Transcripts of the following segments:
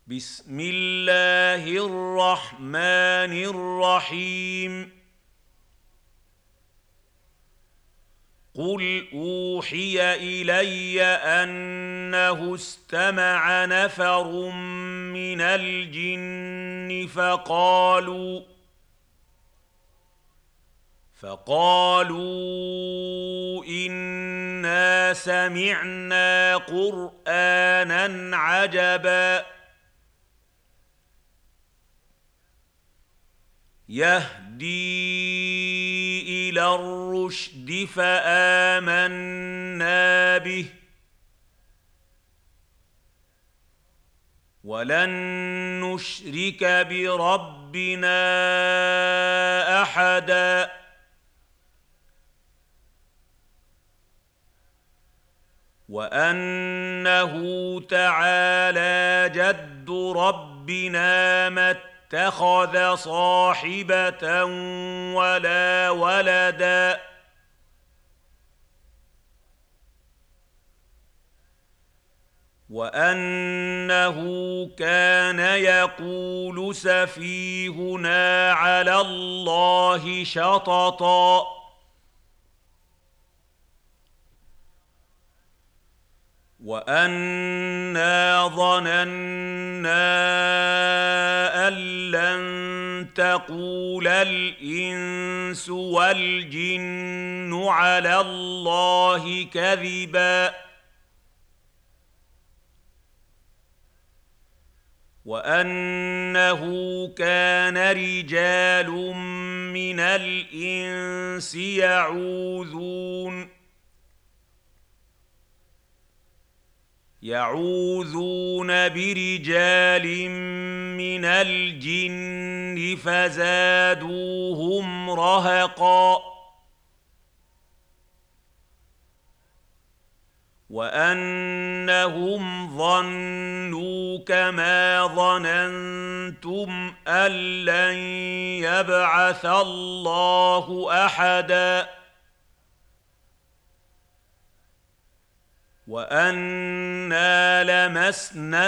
بسم الله الرحمن الرحيم. قل أوحي إلي أنه استمع نفر من الجن فقالوا إنا سمعنا قرآنا عجبا يهدي إلى الرشد فآمنا به ولن نشرك بربنا أحدا وأنه تعالى جد ربنا ما اتخذ صاحبة ولا ولدا وأنه كان يقول سفيهنا على الله شططا وأنا ظننا أن لن تقول الإنس والجن على الله كذبا وأنه كان رجال من الإنس يعوذون برجال من الجن فزادوهم رهقا وأنهم ظنوا كما ظننتم أن لن يبعث الله أحدا وأنا لمسنا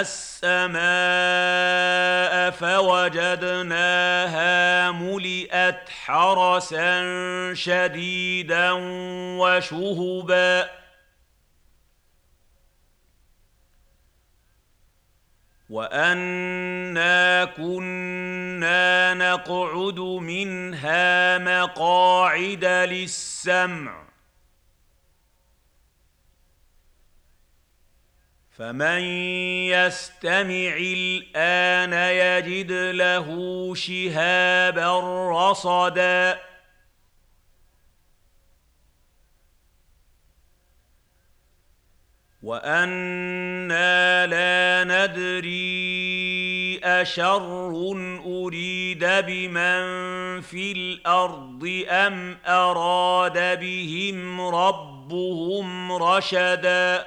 السماء فوجدناها ملئت حرسا شديدا وشهبا وأنا كنا نقعد منها مقاعد للسمع فمن يستمع الآن يجد له شهابا رصدا وأنا لا ندري أشر أريد بمن في الأرض أم أراد بهم ربهم رشدا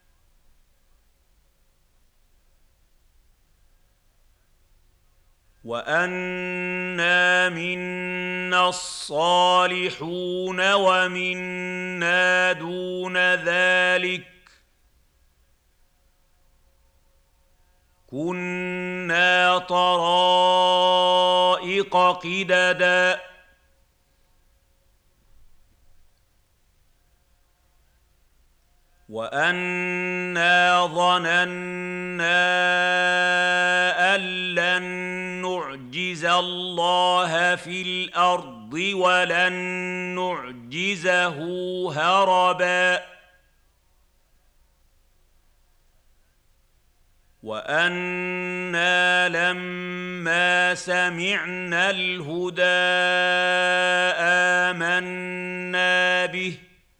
وأنا منا الصالحون ومنا دون ذلك كنا طرائق قددا وأنا ظننا أن لن نعجز الله في الأرض ولن نعجزه هربا وأنا لما سمعنا الهدى آمنا به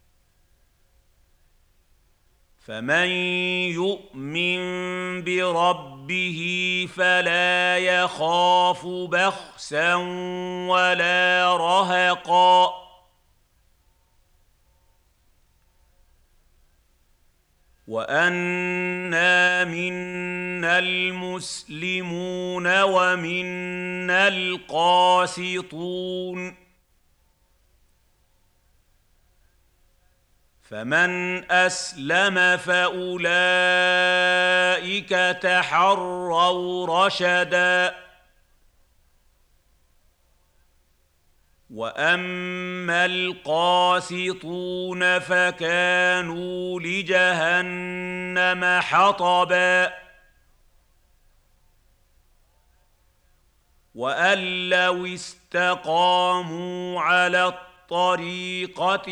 فمن يؤمن بربه فلا يخاف بخسا ولا رهقا وأنا منا المسلمون ومنا القاسطون فمن أسلم فأولئك تحروا رشدا وأما القاسطون فكانوا لجهنم حطبا وأن لو استقاموا على الطريقة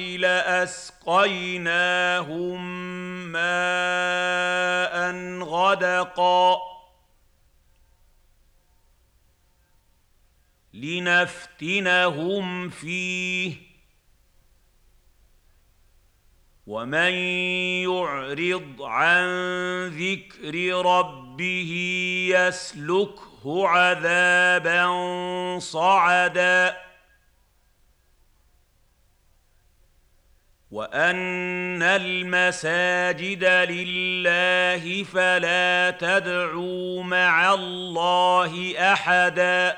لأسقيناهم ماء غدقا لنفتنهم فيه ومن يعرض عن ذكر ربه يسلكه عذابا صعدا وأن المساجد لله فلا تدعوا مع الله أحدا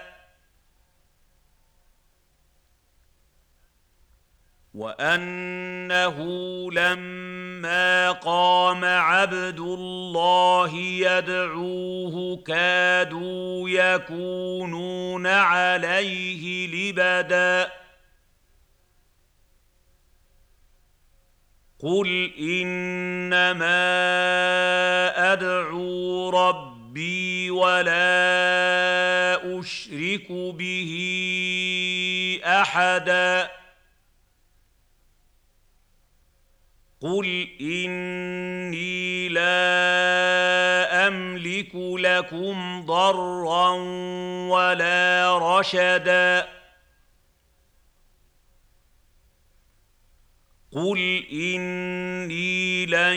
وأنه لما قام عبد الله يدعوه كادوا يكونون عليه لبدا قل إنما أدعو ربي ولا أشرك به أحدا قل إني لا أملك لكم ضرا ولا رشدا قل إني لن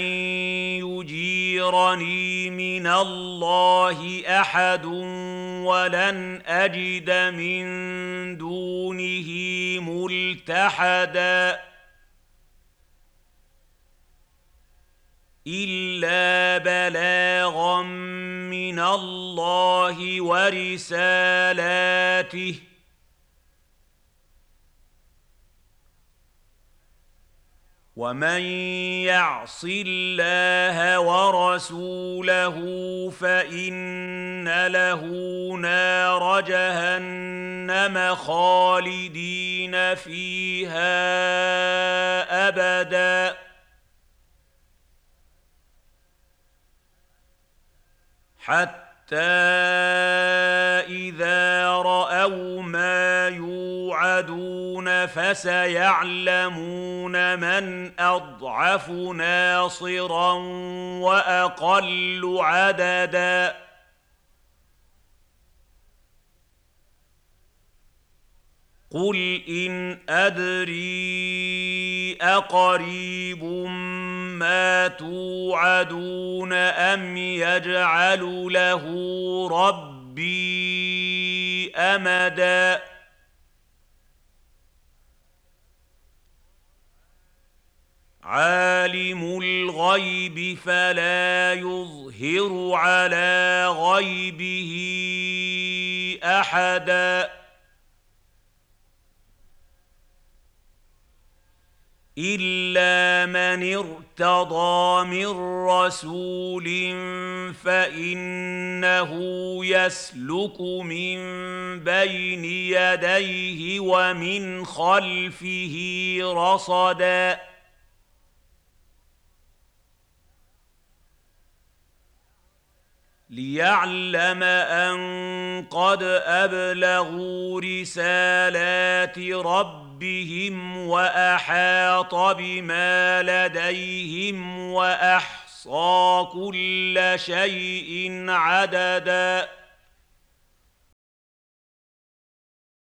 يجيرني من الله أحد ولن أجد من دونه ملتحدا إلا بلاغا من الله ورسالاته ومن يعص الله ورسوله فإن له نار جهنم خالدين فيها أبدا حتى إذا رأوا ما يوعدون فسيعلمون من أضعف ناصرا وأقل عددا قل إن أدري أقريب ما توعدون أم يجعل له ربي أمدا عالم الغيب فلا يظهر على غيبه أحدا إلا من ارتضى من رسول فإنه يسلك من بين يديه ومن خلفه رصدا ليعلم أن قد أبلغوا رسالات ربهم وأحاط بما لديهم وأحصى كل شيء عددا